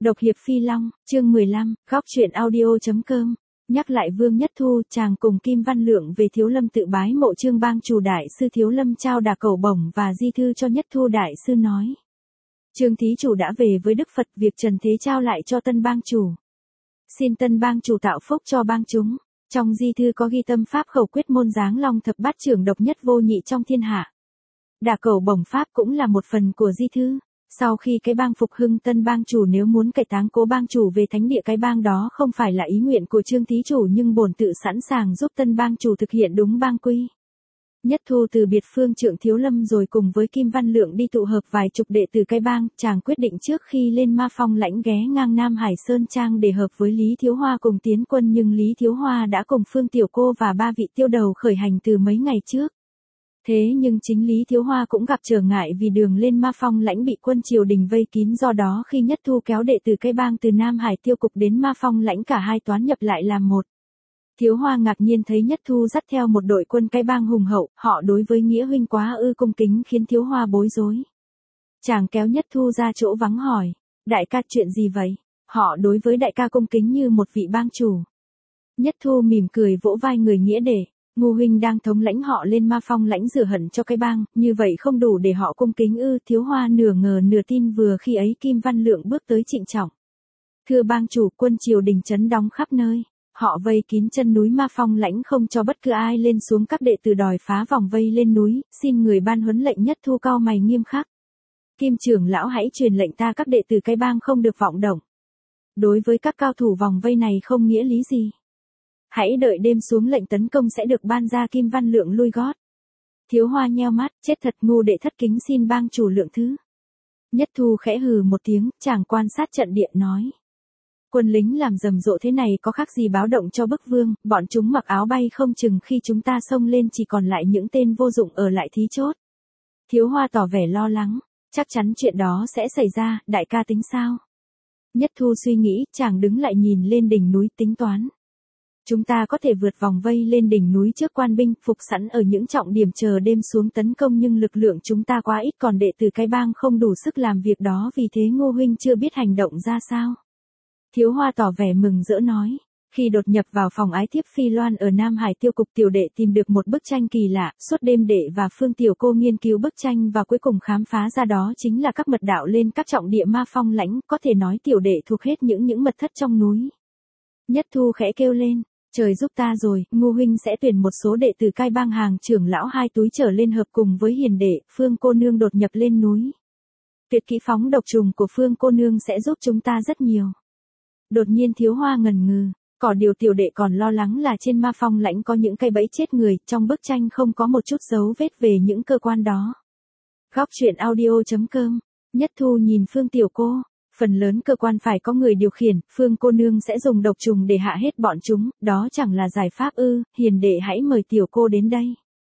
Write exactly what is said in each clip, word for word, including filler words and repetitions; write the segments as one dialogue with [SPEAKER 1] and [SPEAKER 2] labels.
[SPEAKER 1] Độc hiệp Phi Long, chương mười lăm, góc truyện audio.com. Nhắc lại Vương Nhất Thu, chàng cùng Kim Văn Lượng về Thiếu Lâm tự bái mộ Trương Bang chủ đại sư. Thiếu Lâm trao đà cầu bổng và di thư cho Nhất Thu đại sư nói: Trương thí chủ đã về với Đức Phật, việc trần thế trao lại cho tân bang chủ. Xin tân bang chủ tạo phúc cho bang chúng. Trong di thư có ghi tâm pháp khẩu quyết môn Giáng Long thập bát trưởng độc nhất vô nhị trong thiên hạ. Đà cầu bổng pháp cũng là một phần của di thư. Sau khi cái bang phục hưng, tân bang chủ nếu muốn cải táng cố bang chủ về thánh địa cái bang đó không phải là ý nguyện của Trương thí chủ, nhưng bổn tự sẵn sàng giúp tân bang chủ thực hiện đúng bang quy. Nhất Thu từ biệt phương trượng Thiếu Lâm rồi cùng với Kim Văn Lượng đi tụ hợp vài chục đệ tử cái bang. Chàng quyết định trước khi lên Ma Phong lãnh ghé ngang Nam Hải Sơn Trang để hợp với Lý Thiếu Hoa cùng tiến quân, nhưng Lý Thiếu Hoa đã cùng Phương Tiểu Cô và ba vị tiêu đầu khởi hành từ mấy ngày trước. Thế nhưng chính Lý Thiếu Hoa cũng gặp trở ngại vì đường lên Ma Phong lãnh bị quân triều đình vây kín, do đó khi Nhất Thu kéo đệ tử cái bang từ Nam Hải tiêu cục đến Ma Phong lãnh, cả hai toán nhập lại làm một. Thiếu Hoa ngạc nhiên thấy Nhất Thu dắt theo một đội quân cái bang hùng hậu, họ đối với nghĩa huynh quá ư cung kính khiến Thiếu Hoa bối rối. Chàng kéo Nhất Thu ra chỗ vắng hỏi: Đại ca chuyện gì vậy? Họ đối với đại ca cung kính như một vị bang chủ. Nhất Thu mỉm cười vỗ vai người nghĩa để: Ngô huynh đang thống lãnh họ lên Ma Phong lãnh rửa hận cho cái bang, như vậy không đủ để họ cung kính ư? Thiếu Hoa nửa ngờ nửa tin. Vừa khi ấy Kim Văn Lượng bước tới trịnh trọng: Thưa bang chủ, quân triều đình chấn đóng khắp nơi. Họ vây kín chân núi Ma Phong lãnh không cho bất cứ ai lên xuống, các đệ tử đòi phá vòng vây lên núi, xin người ban huấn lệnh. Nhất Thu cau mày nghiêm khắc: Kim trưởng lão hãy truyền lệnh ta các đệ tử cái bang không được vọng động. Đối với các cao thủ vòng vây này không nghĩa lý gì. Hãy đợi đêm xuống lệnh tấn công sẽ được ban ra. Kim Văn Lượng lui gót. Thiếu Hoa nheo mắt: Chết thật, ngu đệ thất kính xin bang chủ lượng thứ. Nhất Thu khẽ hừ một tiếng, chàng quan sát trận địa nói: Quân lính làm rầm rộ thế này có khác gì báo động cho bức vương, bọn chúng mặc áo bay không chừng khi chúng ta xông lên chỉ còn lại những tên vô dụng ở lại thí chốt. Thiếu Hoa tỏ vẻ lo lắng: Chắc chắn chuyện đó sẽ xảy ra, đại ca tính sao? Nhất Thu suy nghĩ, chàng đứng lại nhìn lên đỉnh núi tính toán. Chúng ta có thể vượt vòng vây lên đỉnh núi trước quan binh, phục sẵn ở những trọng điểm chờ đêm xuống tấn công, nhưng lực lượng chúng ta quá ít, còn đệ tử cái bang không đủ sức làm việc đó, vì thế Ngô huynh chưa biết hành động ra sao. Thiếu Hoa tỏ vẻ mừng rỡ nói: Khi đột nhập vào phòng ái thiếp Phi Loan ở Nam Hải tiêu cục, tiểu đệ tìm được một bức tranh kỳ lạ, suốt đêm đệ và Phương Tiểu Cô nghiên cứu bức tranh và cuối cùng khám phá ra đó chính là các mật đạo lên các trọng địa Ma Phong lãnh, có thể nói tiểu đệ thuộc hết những những mật thất trong núi. Nhất Thu khẽ kêu lên: Trời giúp ta rồi, Ngô huynh sẽ tuyển một số đệ tử cai bang hàng trưởng lão hai túi trở lên hợp cùng với hiền đệ, Phương cô nương đột nhập lên núi. Tuyệt kỹ phóng độc trùng của Phương cô nương sẽ giúp chúng ta rất nhiều. Đột nhiên Thiếu Hoa ngần ngừ, có điều tiểu đệ còn lo lắng là trên Ma Phong lãnh có những cây bẫy chết người, trong bức tranh không có một chút dấu vết về những cơ quan đó. Góc truyện audio.com. Nhất Thu nhìn Phương Tiểu Cô: Phần lớn cơ quan phải có người điều khiển, Phương cô nương sẽ dùng độc trùng để hạ hết bọn chúng, đó chẳng là giải pháp ư? Hiền đệ hãy mời Tiểu Cô đến đây.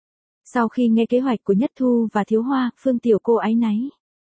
[SPEAKER 1] Sau khi nghe kế hoạch của Nhất Thu và Thiếu Hoa, Phương Tiểu Cô áy náy: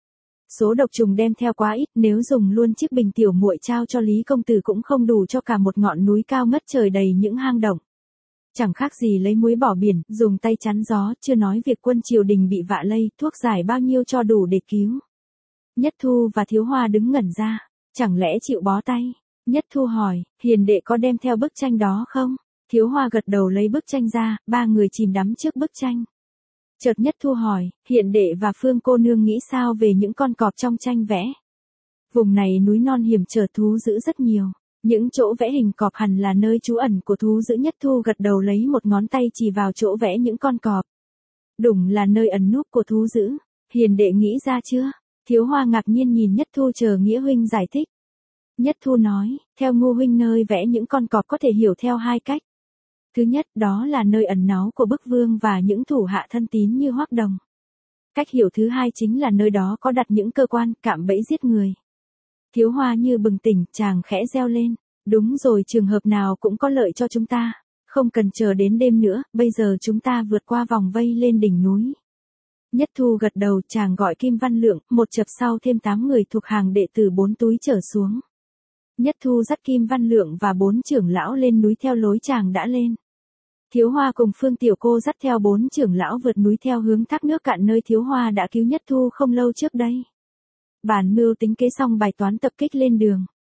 [SPEAKER 1] Số độc trùng đem theo quá ít, nếu dùng luôn chiếc bình tiểu muội trao cho Lý công tử cũng không đủ cho cả một ngọn núi cao ngất trời đầy những hang động. Chẳng khác gì lấy muối bỏ biển, dùng tay chắn gió, chưa nói việc quân triều đình bị vạ lây, thuốc giải bao nhiêu cho đủ để cứu. Nhất Thu và Thiếu Hoa đứng ngẩn ra, chẳng lẽ chịu bó tay? Nhất Thu hỏi: Hiền đệ có đem theo bức tranh đó không? Thiếu Hoa gật đầu lấy bức tranh ra, ba người chìm đắm trước bức tranh. Chợt Nhất Thu hỏi: Hiền đệ và Phương cô nương nghĩ sao về những con cọp trong tranh vẽ? Vùng này núi non hiểm trở, thú dữ rất nhiều. Những chỗ vẽ hình cọp hẳn là nơi trú ẩn của thú dữ. Nhất Thu gật đầu lấy một ngón tay chỉ vào chỗ vẽ những con cọp. Đúng là nơi ẩn núp của thú dữ. Hiền đệ nghĩ ra chưa? Thiếu Hoa ngạc nhiên nhìn Nhất Thu chờ nghĩa huynh giải thích. Nhất Thu nói: Theo Ngô huynh, nơi vẽ những con cọp có thể hiểu theo hai cách. Thứ nhất, đó là nơi ẩn náu của bức vương và những thủ hạ thân tín như Hoắc Đồng. Cách hiểu thứ hai chính là nơi đó có đặt những cơ quan, cạm bẫy giết người. Thiếu Hoa như bừng tỉnh, chàng khẽ reo lên: Đúng rồi, trường hợp nào cũng có lợi cho chúng ta. Không cần chờ đến đêm nữa, bây giờ chúng ta vượt qua vòng vây lên đỉnh núi. Nhất Thu gật đầu, chàng gọi Kim Văn Lượng, một chập sau thêm tám người thuộc hàng đệ tử bốn túi trở xuống. Nhất Thu dắt Kim Văn Lượng và bốn trưởng lão lên núi theo lối chàng đã lên. Thiếu Hoa cùng Phương Tiểu Cô dắt theo bốn trưởng lão vượt núi theo hướng thác nước cạn nơi Thiếu Hoa đã cứu Nhất Thu không lâu trước đây. Bàn mưu tính kế xong bài toán tập kích lên đường.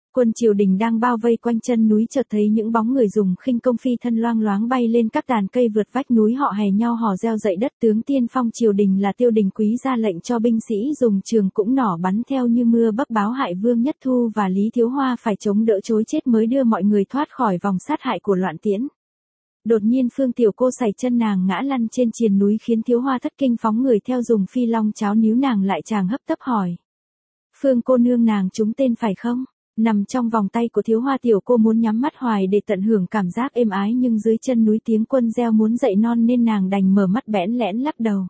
[SPEAKER 1] Quân triều đình đang bao vây quanh chân núi chợt thấy những bóng người dùng khinh công phi thân loang loáng bay lên các tàn cây vượt vách núi họ hè nhau hò reo dậy đất. Tướng tiên phong triều đình là Tiêu Đình Quý ra lệnh cho binh sĩ dùng trường cũng nỏ bắn theo như mưa bấp báo hại Vương Nhất Thu và Lý Thiếu Hoa phải chống đỡ chối chết mới đưa mọi người thoát khỏi vòng sát hại của Loạn Tiễn. Đột nhiên Phương Tiểu Cô sẩy chân nàng ngã lăn trên triền núi khiến Thiếu Hoa thất kinh phóng người theo dùng phi long cháo níu nàng lại. Chàng hấp tấp hỏi: Phương cô nương, nàng trúng tên phải không? Nằm trong vòng tay của Thiếu Hoa, Tiểu Cô muốn nhắm mắt hoài để tận hưởng cảm giác êm ái, nhưng dưới chân núi tiếng quân reo muốn dậy non nên nàng đành mở mắt bẽn lẽn lắc đầu.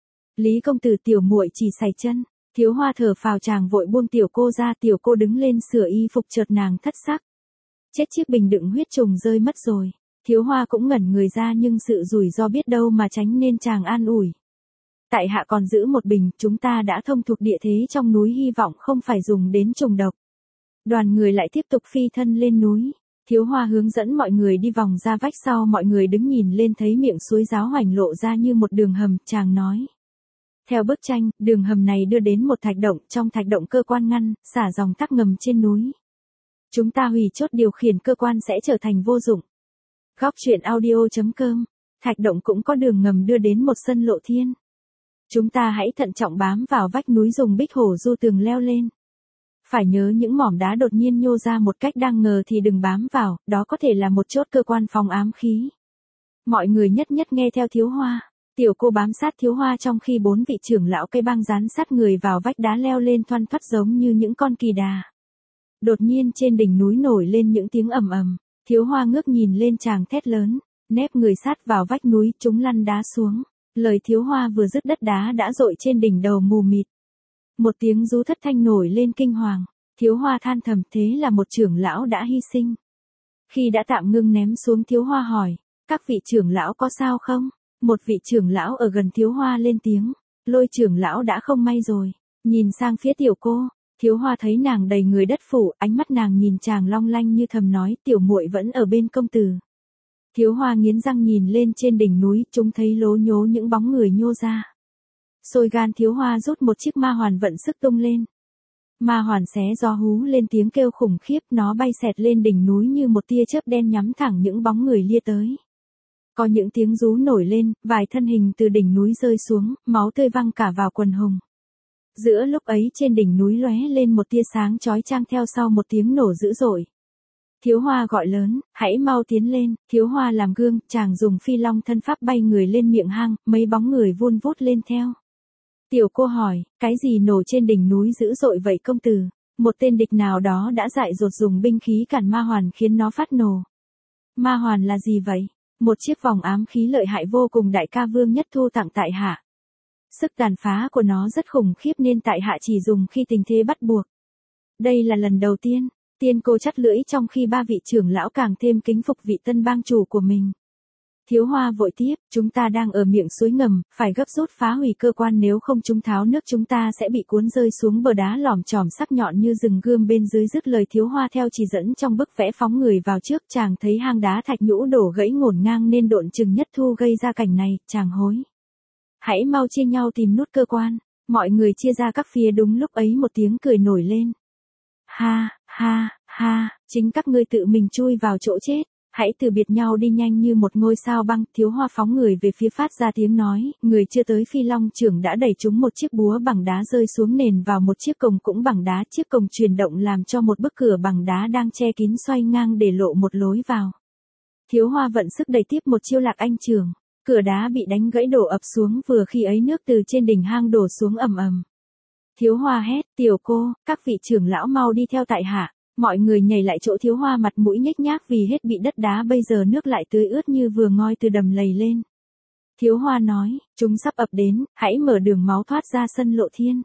[SPEAKER 1] Lý công tử, tiểu muội chỉ sẩy chân. Thiếu Hoa thở phào, chàng vội buông Tiểu Cô ra. Tiểu Cô đứng lên sửa y phục, chợt nàng thất sắc: chết, chiếc bình đựng huyết trùng rơi mất rồi. Thiếu Hoa cũng ngẩn người ra, nhưng sự rủi ro biết đâu mà tránh nên chàng an ủi: tại hạ còn giữ một bình, chúng ta đã thông thuộc địa thế trong núi, hy vọng không phải dùng đến trùng độc. Đoàn người lại tiếp tục phi thân lên núi. Thiếu Hoa hướng dẫn mọi người đi vòng ra vách sau, mọi người đứng nhìn lên thấy miệng suối Giáo Hoành lộ ra như một đường hầm. Chàng nói: theo bức tranh, đường hầm này đưa đến một thạch động, trong thạch động cơ quan ngăn, xả dòng tắc ngầm trên núi. Chúng ta hủy chốt điều khiển cơ quan sẽ trở thành vô dụng. Góc truyện audio chấm com. Thạch động cũng có đường ngầm đưa đến một sân lộ thiên. Chúng ta hãy thận trọng bám vào vách núi, dùng bích hổ du tường leo lên. Phải nhớ những mỏm đá đột nhiên nhô ra một cách đáng ngờ thì đừng bám vào, đó có thể là một chốt cơ quan phòng ám khí. Mọi người nhất nhất nghe theo Thiếu Hoa. Tiểu Cô bám sát Thiếu Hoa trong khi bốn vị trưởng lão cây băng dán sát người vào vách đá leo lên thoăn thoắt giống như những con kỳ đà. Đột nhiên trên đỉnh núi nổi lên những tiếng ầm ầm. Thiếu Hoa ngước nhìn lên, chàng thét lớn: nép người sát vào vách núi, chúng lăn đá xuống. Lời Thiếu Hoa vừa dứt, đất đá đã dội trên đỉnh đầu mù mịt. Một tiếng rú thất thanh nổi lên kinh hoàng. Thiếu Hoa than thầm, thế là một trưởng lão đã hy sinh. Khi đã tạm ngưng ném xuống, Thiếu Hoa hỏi: các vị trưởng lão có sao không? Một vị trưởng lão ở gần Thiếu Hoa lên tiếng: Lôi trưởng lão đã không may rồi. Nhìn sang phía Tiểu Cô, Thiếu Hoa thấy nàng đầy người đất phủ, ánh mắt nàng nhìn chàng long lanh như thầm nói: tiểu muội vẫn ở bên công tử. Thiếu Hoa nghiến răng nhìn lên trên đỉnh núi, chúng thấy lố nhố những bóng người nhô ra. Sôi gan, Thiếu Hoa rút một chiếc ma hoàn vận sức tung lên. Ma hoàn xé gió hú lên tiếng kêu khủng khiếp, nó bay xẹt lên đỉnh núi như một tia chớp đen nhắm thẳng những bóng người lia tới. Có những tiếng rú nổi lên, vài thân hình từ đỉnh núi rơi xuống, máu tươi văng cả vào quần hùng. Giữa lúc ấy trên đỉnh núi lóe lên một tia sáng chói chang, theo sau một tiếng nổ dữ dội. Thiếu Hoa gọi lớn: hãy mau tiến lên. Thiếu Hoa làm gương, chàng dùng phi long thân pháp bay người lên miệng hang, mấy bóng người vun vút lên theo. Tiểu Cô hỏi: cái gì nổ trên đỉnh núi dữ dội vậy công tử? Một tên địch nào đó đã dại dột dùng binh khí cản ma hoàn khiến nó phát nổ. Ma hoàn là gì vậy? Một chiếc vòng ám khí lợi hại vô cùng, đại ca Vương Nhất Thu tặng tại hạ. Sức tàn phá của nó rất khủng khiếp nên tại hạ chỉ dùng khi tình thế bắt buộc. Đây là lần đầu tiên. Tiên Cô chắt lưỡi trong khi ba vị trưởng lão càng thêm kính phục vị tân bang chủ của mình. Thiếu Hoa vội tiếp: chúng ta đang ở miệng suối ngầm, phải gấp rút phá hủy cơ quan, nếu không chúng tháo nước chúng ta sẽ bị cuốn rơi xuống bờ đá lòm chòm sắc nhọn như rừng gươm bên dưới. Dứt lời, Thiếu Hoa theo chỉ dẫn trong bức vẽ phóng người vào trước. Chàng thấy hang đá thạch nhũ đổ gãy ngổn ngang nên độn chừng Nhất Thu gây ra cảnh này, chàng hối: hãy mau chia nhau tìm nút cơ quan. Mọi người chia ra các phía. Đúng lúc ấy một tiếng cười nổi lên: ha, ha, ha, chính các ngươi tự mình chui vào chỗ chết. Hãy từ biệt nhau đi nhanh như một ngôi sao băng. Thiếu Hoa phóng người về phía phát ra tiếng nói, người chưa tới phi long trưởng đã đẩy trúng một chiếc búa bằng đá rơi xuống nền vào một chiếc cồng cũng bằng đá. Chiếc cồng chuyển động làm cho một bức cửa bằng đá đang che kín xoay ngang để lộ một lối vào. Thiếu Hoa vận sức đẩy tiếp một chiêu lạc anh trưởng. Cửa đá bị đánh gãy đổ ập xuống, vừa khi ấy nước từ trên đỉnh hang đổ xuống ầm ầm. Thiếu Hoa hét: Tiểu Cô, các vị trưởng lão mau đi theo tại hạ. Mọi người nhảy lại chỗ Thiếu Hoa, mặt mũi nhếch nhác vì hết bị đất đá, bây giờ nước lại tươi ướt như vừa ngoi từ đầm lầy lên. Thiếu Hoa nói: chúng sắp ập đến, hãy mở đường máu thoát ra sân lộ thiên.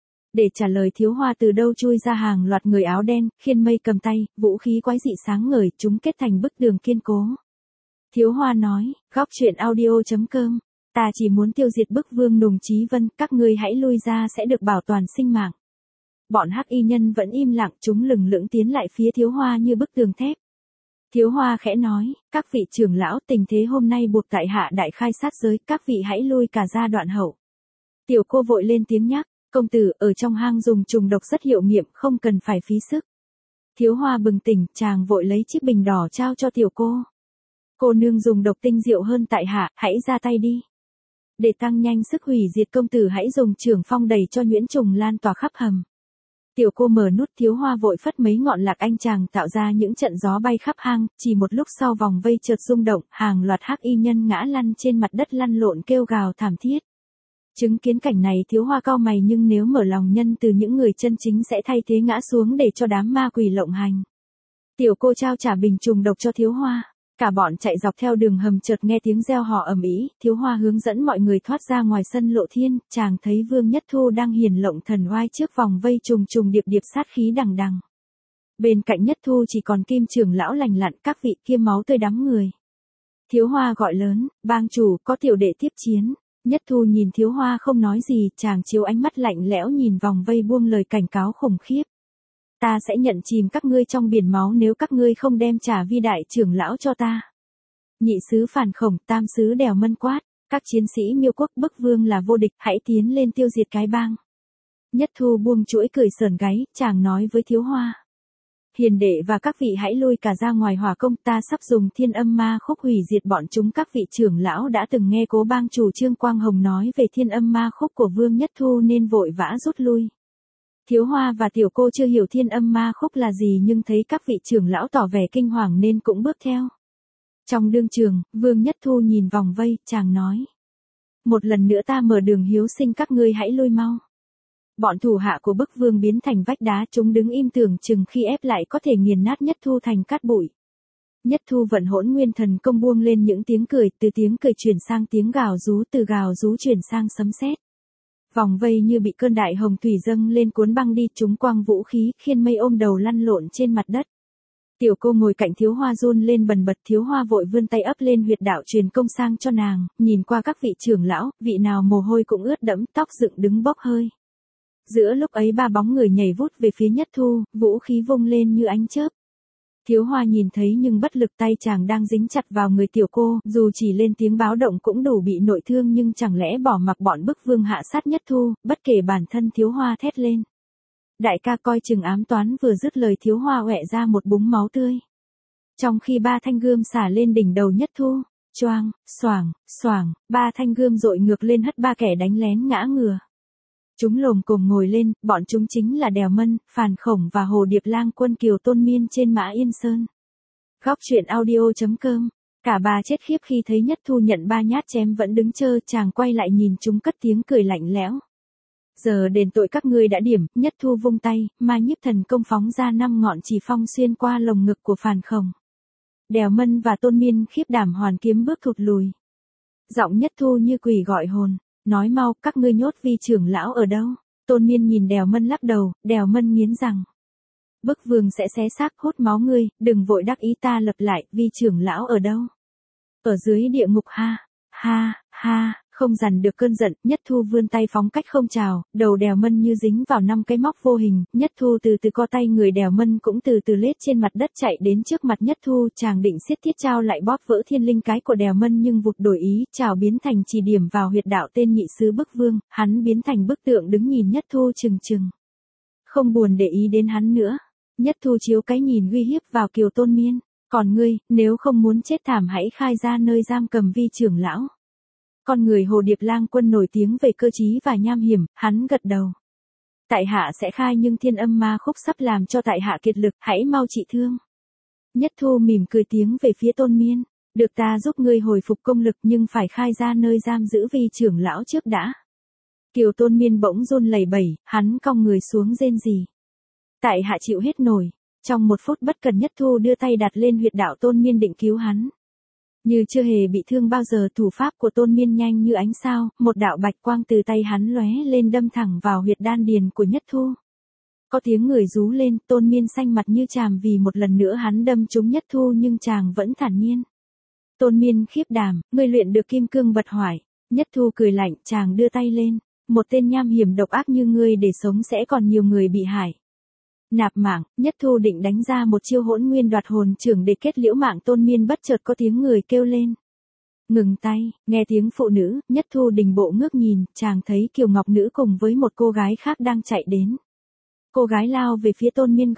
[SPEAKER 1] Để trả lời Thiếu Hoa, từ đâu chui ra hàng loạt người áo đen, khiên mây cầm tay, vũ khí quái dị sáng ngời, chúng kết thành bức tường kiên cố. Thiếu Hoa nói: góc truyện audio chấm com, ta chỉ muốn tiêu diệt bức vương Nùng Chí Vân, các ngươi hãy lui ra sẽ được bảo toàn sinh mạng. Bọn hắc y nhân vẫn im lặng, chúng lừng lững tiến lại phía Thiếu Hoa như bức tường thép. Thiếu Hoa khẽ nói: các vị trưởng lão, tình thế hôm nay buộc tại hạ đại khai sát giới, các vị hãy lui cả ra đoạn hậu. Tiểu Cô vội lên tiếng nhắc: công tử, ở trong hang dùng trùng độc rất hiệu nghiệm, không cần phải phí sức. Thiếu Hoa bừng tỉnh, chàng vội lấy chiếc bình đỏ trao cho tiểu cô. Cô nương dùng độc tinh diệu hơn tại hạ, hãy ra tay đi. Để tăng nhanh sức hủy diệt công tử hãy dùng trường phong đẩy cho nhuyễn trùng lan tỏa khắp hầm. Tiểu cô mở nút, Thiếu Hoa vội phất mấy ngọn lạc anh chàng tạo ra những trận gió bay khắp hang, chỉ một lúc sau vòng vây chợt rung động, hàng loạt hắc y nhân ngã lăn trên mặt đất lăn lộn kêu gào thảm thiết. Chứng kiến cảnh này Thiếu Hoa cau mày, nhưng nếu mở lòng nhân từ những người chân chính sẽ thay thế ngã xuống để cho đám ma quỷ lộng hành. Tiểu cô trao trả bình trùng độc cho Thiếu Hoa. Cả bọn chạy dọc theo đường hầm, chợt nghe tiếng reo hò ầm ĩ, Thiếu Hoa hướng dẫn mọi người thoát ra ngoài sân lộ thiên, chàng thấy Vương Nhất Thu đang hiển lộng thần oai trước vòng vây trùng trùng điệp điệp sát khí đằng đằng. Bên cạnh Nhất Thu chỉ còn Kim trưởng lão lành lặn, các vị kia máu tươi đắm người. Thiếu Hoa gọi lớn, bang chủ, có tiểu đệ tiếp chiến. Nhất Thu nhìn Thiếu Hoa không nói gì, chàng chiếu ánh mắt lạnh lẽo nhìn vòng vây buông lời cảnh cáo khủng khiếp. Ta sẽ nhận chìm các ngươi trong biển máu nếu các ngươi không đem trả vi đại trưởng lão cho ta. Nhị sứ Phản Khổng, tam sứ Đèo Mân quát, các chiến sĩ Miêu quốc bức vương là vô địch, hãy tiến lên tiêu diệt cái bang. Nhất Thu buông chuỗi cười sờn gáy, chàng nói với Thiếu Hoa. Hiền đệ và các vị hãy lui cả ra ngoài hỏa công, ta sắp dùng thiên âm ma khúc hủy diệt bọn chúng. Các vị trưởng lão đã từng nghe cố bang chủ Trương Quang Hồng nói về thiên âm ma khúc của Vương Nhất Thu nên vội vã rút lui. Thiếu Hoa và tiểu cô chưa hiểu thiên âm ma khúc là gì, nhưng thấy các vị trưởng lão tỏ vẻ kinh hoàng nên cũng bước theo. Trong đương trường, Vương Nhất Thu nhìn vòng vây, chàng nói. Một lần nữa ta mở đường hiếu sinh, các ngươi hãy lui mau. Bọn thủ hạ của bức vương biến thành vách đá, chúng đứng im tưởng chừng khi ép lại có thể nghiền nát Nhất Thu thành cát bụi. Nhất Thu vận hỗn nguyên thần công buông lên những tiếng cười, từ tiếng cười chuyển sang tiếng gào rú, từ gào rú chuyển sang sấm sét. Vòng vây như bị cơn đại hồng thủy dâng lên cuốn băng đi, chúng quăng vũ khí, khiên mây ôm đầu lăn lộn trên mặt đất. Tiểu cô ngồi cạnh Thiếu Hoa run lên bần bật, Thiếu Hoa vội vươn tay ấp lên huyệt đạo truyền công sang cho nàng, nhìn qua các vị trưởng lão, vị nào mồ hôi cũng ướt đẫm, tóc dựng đứng bốc hơi. Giữa lúc ấy ba bóng người nhảy vút về phía Nhất Thu, vũ khí vung lên như ánh chớp. Thiếu Hoa nhìn thấy nhưng bất lực, tay chàng đang dính chặt vào người tiểu cô, dù chỉ lên tiếng báo động cũng đủ bị nội thương, nhưng chẳng lẽ bỏ mặc bọn bức vương hạ sát Nhất Thu, bất kể bản thân. Thiếu Hoa thét lên. Đại ca coi chừng ám toán, vừa dứt lời Thiếu Hoa ọe ra một búng máu tươi. Trong khi ba thanh gươm xả lên đỉnh đầu Nhất Thu, choang, xoàng, xoàng, ba thanh gươm dội ngược lên hất ba kẻ đánh lén ngã ngửa. Chúng lồm cồm ngồi lên, bọn chúng chính là Đèo Mân, Phàn Khổng và Hồ Điệp Lang quân Kiều Tôn Miên trên Mã Yên Sơn. Góc truyện audio chấm com. Cả ba chết khiếp khi thấy Nhất Thu nhận ba nhát chém vẫn đứng chơ, chàng quay lại nhìn chúng cất tiếng cười lạnh lẽo. Giờ đền tội các ngươi đã điểm. Nhất Thu vung tay, ma nhiếp thần công phóng ra năm ngọn chỉ phong xuyên qua lồng ngực của Phàn Khổng. Đèo Mân và Tôn Miên khiếp đảm hoàn kiếm bước thụt lùi. Giọng Nhất Thu như quỷ gọi hồn. Nói mau, các ngươi nhốt vi trưởng lão ở đâu? Tôn Miên nhìn Đèo Mân lắc đầu, Đèo Mân nghiến rằng. Bức vương sẽ xé xác hút máu ngươi, đừng vội đắc ý, ta lập lại, vi trưởng lão ở đâu? Ở dưới địa ngục. Ha, ha, ha, không dằn được cơn giận, Nhất Thu vươn tay phóng cách không chào, đầu Đèo Mân như dính vào năm cái móc vô hình, Nhất Thu từ từ co tay, người Đèo Mân cũng từ từ lết trên mặt đất chạy đến trước mặt Nhất Thu, chàng định siết thiết trao lại bóp vỡ thiên linh cái của Đèo Mân nhưng vụt đổi ý, chào biến thành chỉ điểm vào huyệt đạo tên nhị sứ bức vương, hắn biến thành bức tượng đứng nhìn Nhất Thu chừng chừng. Không buồn để ý đến hắn nữa, Nhất Thu chiếu cái nhìn uy hiếp vào Kiều Tôn Miên, còn ngươi, nếu không muốn chết thảm hãy khai ra nơi giam cầm vi trưởng lão. Con người Hồ Điệp Lang quân nổi tiếng về cơ trí và nham hiểm, hắn gật đầu. Tại hạ sẽ khai, nhưng thiên âm ma khúc sắp làm cho tại hạ kiệt lực, hãy mau trị thương. Nhất Thu mỉm cười tiếng về phía Tôn Miên, được ta giúp ngươi hồi phục công lực nhưng phải khai ra nơi giam giữ vi trưởng lão trước đã. Kiều Tôn Miên bỗng run lẩy bẩy, hắn cong người xuống rên rỉ. Tại hạ chịu hết nổi. Trong một phút bất cần, Nhất Thu đưa tay đặt lên huyệt đạo Tôn Miên định cứu hắn. Như chưa hề bị thương bao giờ, thủ pháp của Tôn Miên nhanh như ánh sao, một đạo bạch quang từ tay hắn lóe lên đâm thẳng vào huyệt đan điền của Nhất Thu. Có tiếng người rú lên, Tôn Miên xanh mặt như chàm vì một lần nữa hắn đâm trúng Nhất Thu, nhưng chàng vẫn thản nhiên. Tôn Miên khiếp đảm, ngươi luyện được kim cương bật hoại. Nhất Thu cười lạnh, chàng đưa tay lên. Một tên nham hiểm độc ác như ngươi để sống sẽ còn nhiều người bị hại. Nạp mạng. Nhất Thu định đánh ra một chiêu hỗn nguyên đoạt hồn trưởng để kết liễu mạng Tôn Miên, bất chợt có tiếng người kêu lên. Ngừng tay. Nghe tiếng phụ nữ, Nhất Thu đình bộ ngước nhìn, chàng thấy Kiều Ngọc Nữ cùng với một cô gái khác đang chạy đến. Cô gái lao về phía Tôn Miên gọi.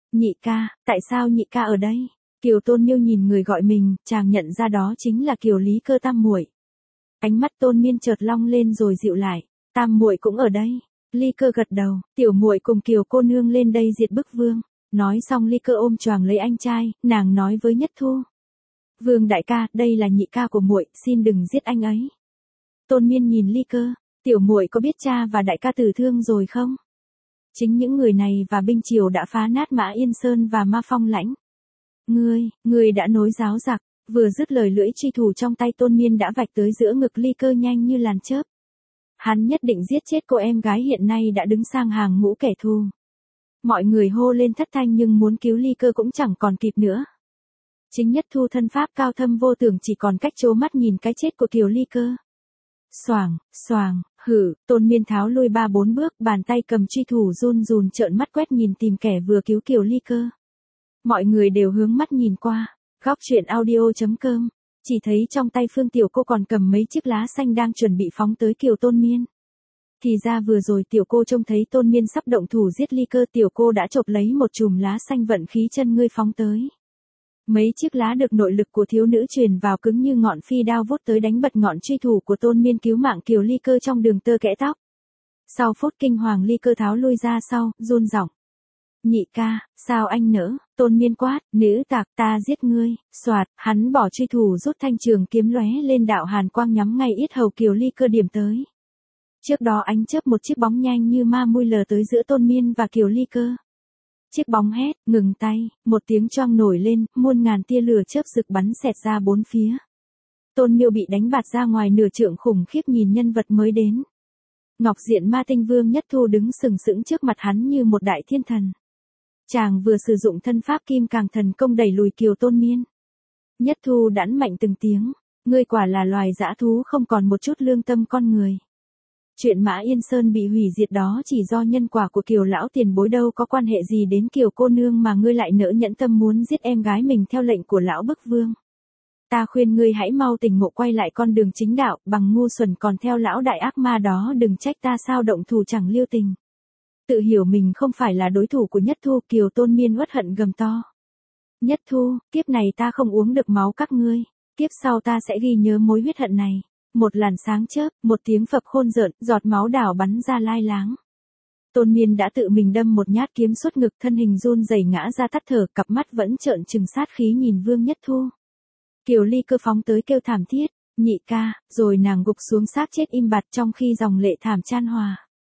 [SPEAKER 1] Nhị ca, tại sao nhị ca ở đây? Kiều Tôn Miêu nhìn người gọi mình, chàng nhận ra đó chính là Kiều Lý Cơ tam muội. Ánh mắt Tôn Miên chợt long lên rồi dịu lại, tam muội cũng ở đây. Ly Cơ gật đầu, tiểu muội cùng Kiều cô nương lên đây diệt bức vương. Nói xong Ly Cơ ôm choàng lấy anh trai, nàng nói với Nhất Thu. Vương đại ca, đây là nhị ca của muội, xin đừng giết anh ấy. Tôn Miên nhìn Ly Cơ, tiểu muội có biết cha và đại ca tử thương rồi không? Chính những người này và binh triều đã phá nát Mã Yên Sơn và Ma Phong Lãnh. Ngươi, ngươi đã nối giáo giặc. Vừa dứt lời lưỡi truy thủ trong tay Tôn Miên đã vạch tới giữa ngực Ly Cơ nhanh như làn chớp. Hắn nhất định giết chết cô em gái hiện nay đã đứng sang hàng ngũ kẻ thù. Mọi người hô lên thất thanh nhưng muốn cứu Ly Cơ cũng chẳng còn kịp nữa. Chính Nhất Thu thân pháp cao thâm vô tưởng chỉ còn cách trố mắt nhìn cái chết của Kiều Ly Cơ. Xoàng, xoàng, hử, Tôn Miên tháo lui ba bốn bước, bàn tay cầm truy thủ run run trợn mắt quét nhìn tìm kẻ vừa cứu Kiều Ly Cơ. Mọi người đều hướng mắt nhìn qua, góc truyện audio chấm com, chỉ thấy trong tay Phương Tiểu Cô còn cầm mấy chiếc lá xanh đang chuẩn bị phóng tới Kiều Tôn Miên. Thì ra vừa rồi Tiểu Cô trông thấy Tôn Miên sắp động thủ giết Ly Cơ, Tiểu Cô đã chộp lấy một chùm lá xanh vận khí chân ngươi phóng tới. Mấy chiếc lá được nội lực của thiếu nữ truyền vào cứng như ngọn phi đao vút tới đánh bật ngọn truy thủ của Tôn Miên cứu mạng Kiều Ly Cơ trong đường tơ kẽ tóc. Sau phút kinh hoàng Ly Cơ tháo lui ra sau, run giọng. Nhị ca, sao anh nỡ? Tôn Miên quát, nữ tặc, ta giết ngươi. Soạt, hắn bỏ truy thủ rút thanh trường kiếm lóe lên đạo hàn quang nhắm ngay yết hầu Kiều Ly Cơ điểm tới. Trước đó ánh chớp một chiếc bóng nhanh như ma mui lờ tới giữa Tôn Miên và Kiều Ly Cơ. Chiếc bóng hét, ngừng tay, một tiếng choang nổi lên, muôn ngàn tia lửa chớp rực bắn xẹt ra bốn phía. Tôn Miêu bị đánh bạt ra ngoài nửa trượng khủng khiếp nhìn nhân vật mới đến. Ngọc Diện Ma Tinh Vương Nhất Thu đứng sừng sững trước mặt hắn như một đại thiên thần. Chàng vừa sử dụng thân pháp kim càng thần công đẩy lùi Kiều Tôn Miên. Nhất Thu đãn mạnh từng tiếng, ngươi quả là loài dã thú không còn một chút lương tâm con người. Chuyện Mã Yên Sơn bị hủy diệt đó chỉ do nhân quả của Kiều lão tiền bối, đâu có quan hệ gì đến Kiều cô nương mà ngươi lại nỡ nhẫn tâm muốn giết em gái mình theo lệnh của lão bức vương. Ta khuyên ngươi hãy mau tỉnh ngộ quay lại con đường chính đạo, bằng ngu xuẩn còn theo lão đại ác ma đó đừng trách ta sao động thủ chẳng lưu tình. Tự hiểu mình không phải là đối thủ của Nhất Thu, Kiều Tôn Miên uất hận gầm to. Nhất Thu, kiếp này ta không uống được máu các ngươi, kiếp sau ta sẽ ghi nhớ mối huyết hận này. Một làn sáng chớp, một tiếng phập khôn rợn, giọt máu đảo bắn ra lai láng. Tôn Miên đã tự mình đâm một nhát kiếm suốt ngực, thân hình run rẩy ngã ra tắt thở, cặp mắt vẫn trợn trừng sát khí nhìn Vương Nhất Thu. Kiều Ly Cơ phóng tới kêu thảm thiết, nhị ca, rồi nàng gục xuống xác chết im bặt trong khi dòng lệ thảm chan hòa.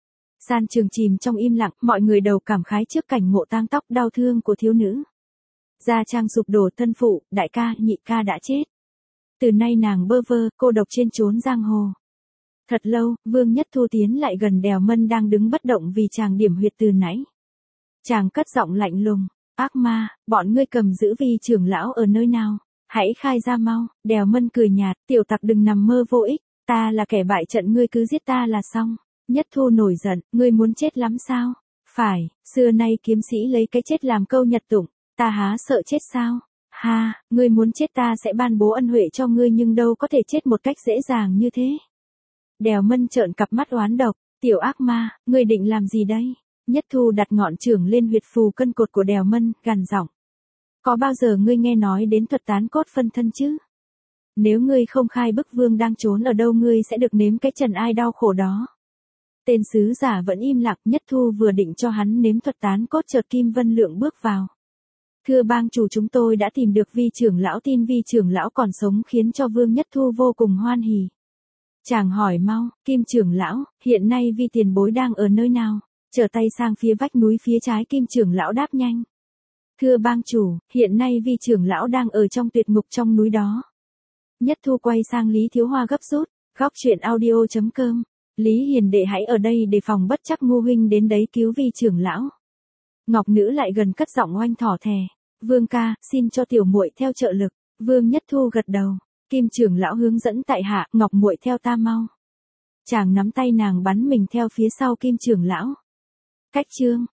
[SPEAKER 1] San trường chìm trong im lặng, mọi người đầu cảm khái trước cảnh ngộ tang tóc đau thương của thiếu nữ. Gia trang sụp đổ, thân phụ, đại ca, nhị ca đã chết. Từ nay nàng bơ vơ, cô độc trên chốn giang hồ. Thật lâu, Vương Nhất Thu tiến lại gần Đèo Mân đang đứng bất động vì chàng điểm huyệt từ nãy. Chàng cất giọng lạnh lùng, ác ma, bọn ngươi cầm giữ Vi trưởng lão ở nơi nào? Hãy khai ra mau. Đèo Mân cười nhạt, tiểu tặc đừng nằm mơ vô ích, ta là kẻ bại trận, ngươi cứ giết ta là xong. Nhất Thu nổi giận, ngươi muốn chết lắm sao? Phải, xưa nay kiếm sĩ lấy cái chết làm câu nhật tụng, ta há sợ chết sao? Ha, ngươi muốn chết ta sẽ ban bố ân huệ cho ngươi nhưng đâu có thể chết một cách dễ dàng như thế. Đèo Mân trợn cặp mắt oán độc, tiểu ác ma, ngươi định làm gì đây? Nhất Thu đặt ngọn chưởng lên huyệt phù cân cột của Đèo Mân, gằn giọng. Có bao giờ ngươi nghe nói đến thuật tán cốt phân thân chứ? Nếu ngươi không khai bức vương đang trốn ở đâu ngươi sẽ được nếm cái trần ai đau khổ đó. Tên sứ giả vẫn im lặng, Nhất Thu vừa định cho hắn nếm thuật tán cốt chợt Kim Vân Lượng bước vào. Thưa bang chủ, chúng tôi đã tìm được Vi trưởng lão, tin Vi trưởng lão còn sống khiến cho Vương Nhất Thu vô cùng hoan hỉ. Chàng hỏi mau, Kim trưởng lão, hiện nay Vi tiền bối đang ở nơi nào? Trở tay sang phía vách núi phía trái, Kim trưởng lão đáp nhanh. Thưa bang chủ, hiện nay Vi trưởng lão đang ở trong tuyệt ngục trong núi đó. Nhất Thu quay sang Lý Thiếu Hoa gấp rút, góc truyện audio chấm com. Lý hiền đệ hãy ở đây để phòng bất chắc ngu huynh đến đấy cứu Vi trưởng lão. Ngọc nữ lại gần cất giọng oanh thỏ thè. Vương ca, xin cho tiểu muội theo trợ lực. Vương Nhất Thu gật đầu. Kim trưởng lão hướng dẫn tại hạ, Ngọc muội theo ta mau. Chàng nắm tay nàng bắn mình theo phía sau Kim trưởng lão. Cách chương.